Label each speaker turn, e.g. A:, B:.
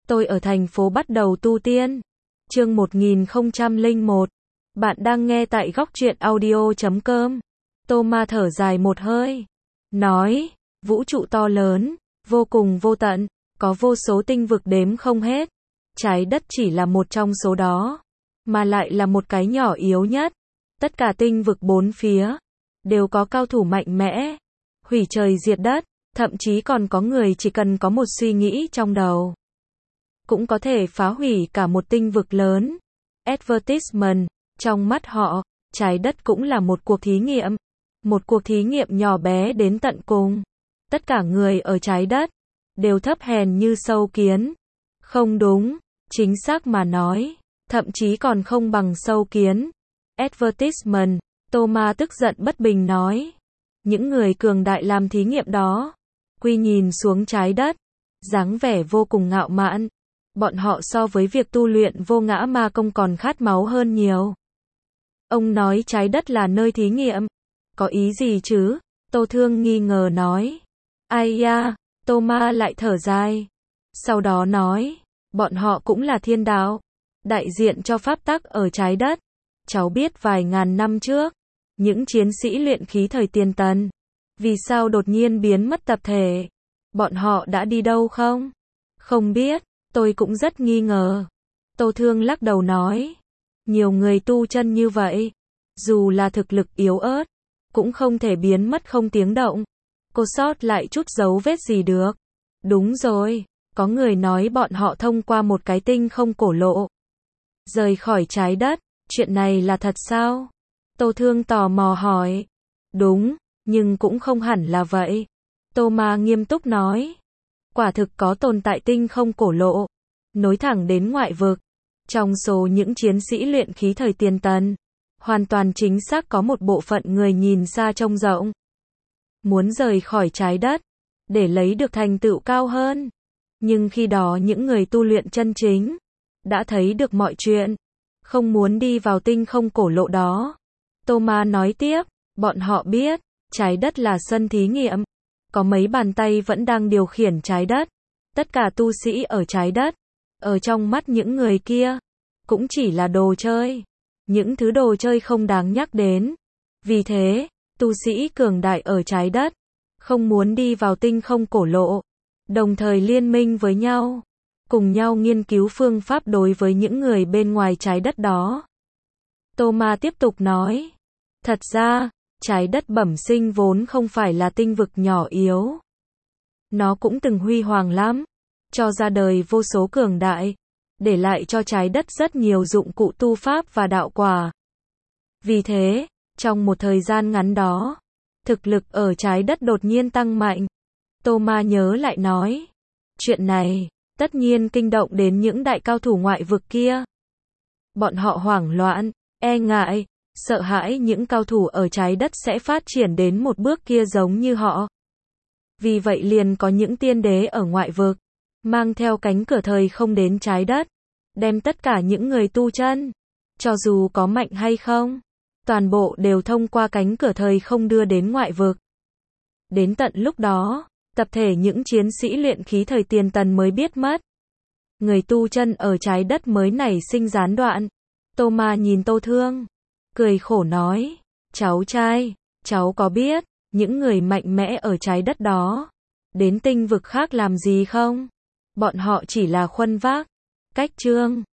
A: Tôi ở thành phố bắt đầu tu tiên. Chương 1001. Bạn đang nghe tại góc truyện audio.com. Thomas thở dài một hơi. Nói, vũ trụ to lớn, vô cùng vô tận, có vô số tinh vực đếm không hết. Trái đất chỉ là một trong số đó, mà lại là một cái nhỏ yếu nhất. Tất cả tinh vực bốn phía, đều có cao thủ mạnh mẽ, hủy trời diệt đất, thậm chí còn có người chỉ cần có một suy nghĩ trong đầu, cũng có thể phá hủy cả một tinh vực lớn. Advertisement, trong mắt họ, trái đất cũng là một cuộc thí nghiệm. Một cuộc thí nghiệm nhỏ bé đến tận cùng. Tất cả người ở trái đất, đều thấp hèn như sâu kiến. Không đúng, chính xác mà nói, thậm chí còn không bằng sâu kiến. Advertisement, Thomas tức giận bất bình nói. Những người cường đại làm thí nghiệm đó, quy nhìn xuống trái đất, dáng vẻ vô cùng ngạo mạn. Bọn họ so với việc tu luyện vô ngã ma công còn khát máu hơn nhiều. Ông nói trái đất là nơi thí nghiệm. Có ý gì chứ? Tô Thương nghi ngờ nói. Ai da, Thomas lại thở dài. Sau đó nói, bọn họ cũng là thiên đạo, đại diện cho pháp tắc ở trái đất. Cháu biết vài ngàn năm trước, những chiến sĩ luyện khí thời tiền tần, vì sao đột nhiên biến mất tập thể? Bọn họ đã đi đâu không? Không biết, tôi cũng rất nghi ngờ. Tô Thương lắc đầu nói, nhiều người tu chân như vậy, dù là thực lực yếu ớt, cũng không thể biến mất không tiếng động. Cô sót lại chút dấu vết gì được. Đúng rồi, có người nói bọn họ thông qua một cái tinh không cổ lộ, rời khỏi trái đất. Chuyện này là thật sao? Tô Thương tò mò hỏi. Đúng, nhưng cũng không hẳn là vậy. Thomas nghiêm túc nói. Quả thực có tồn tại tinh không cổ lộ, nối thẳng đến ngoại vực. Trong số những chiến sĩ luyện khí thời tiền tần, hoàn toàn chính xác có một bộ phận người nhìn xa trông rộng, muốn rời khỏi trái đất, để lấy được thành tựu cao hơn. Nhưng khi đó những người tu luyện chân chính, đã thấy được mọi chuyện, không muốn đi vào tinh không cổ lộ đó. Thomas nói tiếp, bọn họ biết, trái đất là sân thí nghiệm. Có mấy bàn tay vẫn đang điều khiển trái đất. Tất cả tu sĩ ở trái đất, ở trong mắt những người kia, cũng chỉ là đồ chơi. Những thứ đồ chơi không đáng nhắc đến. Vì thế, tu sĩ cường đại ở trái đất, không muốn đi vào tinh không cổ lộ, đồng thời liên minh với nhau, cùng nhau nghiên cứu phương pháp đối với những người bên ngoài trái đất đó. Thomas tiếp tục nói, thật ra, trái đất bẩm sinh vốn không phải là tinh vực nhỏ yếu. Nó cũng từng huy hoàng lắm, cho ra đời vô số cường đại, để lại cho trái đất rất nhiều dụng cụ tu pháp và đạo quả. Vì thế, trong một thời gian ngắn đó, thực lực ở trái đất đột nhiên tăng mạnh. Thomas nhớ lại nói, chuyện này, tất nhiên kinh động đến những đại cao thủ ngoại vực kia. Bọn họ hoảng loạn, e ngại, sợ hãi những cao thủ ở trái đất sẽ phát triển đến một bước kia giống như họ. Vì vậy liền có những tiên đế ở ngoại vực, mang theo cánh cửa thời không đến trái đất, đem tất cả những người tu chân, cho dù có mạnh hay không, toàn bộ đều thông qua cánh cửa thời không đưa đến ngoại vực. Đến tận lúc đó, tập thể những chiến sĩ luyện khí thời tiền tần mới biết mất. Người tu chân ở trái đất mới nảy sinh gián đoạn. Thomas nhìn Tô Thương, cười khổ nói, cháu trai, cháu có biết, những người mạnh mẽ ở trái đất đó, đến tinh vực khác làm gì không? Bọn họ chỉ là khuân vác, cách chương,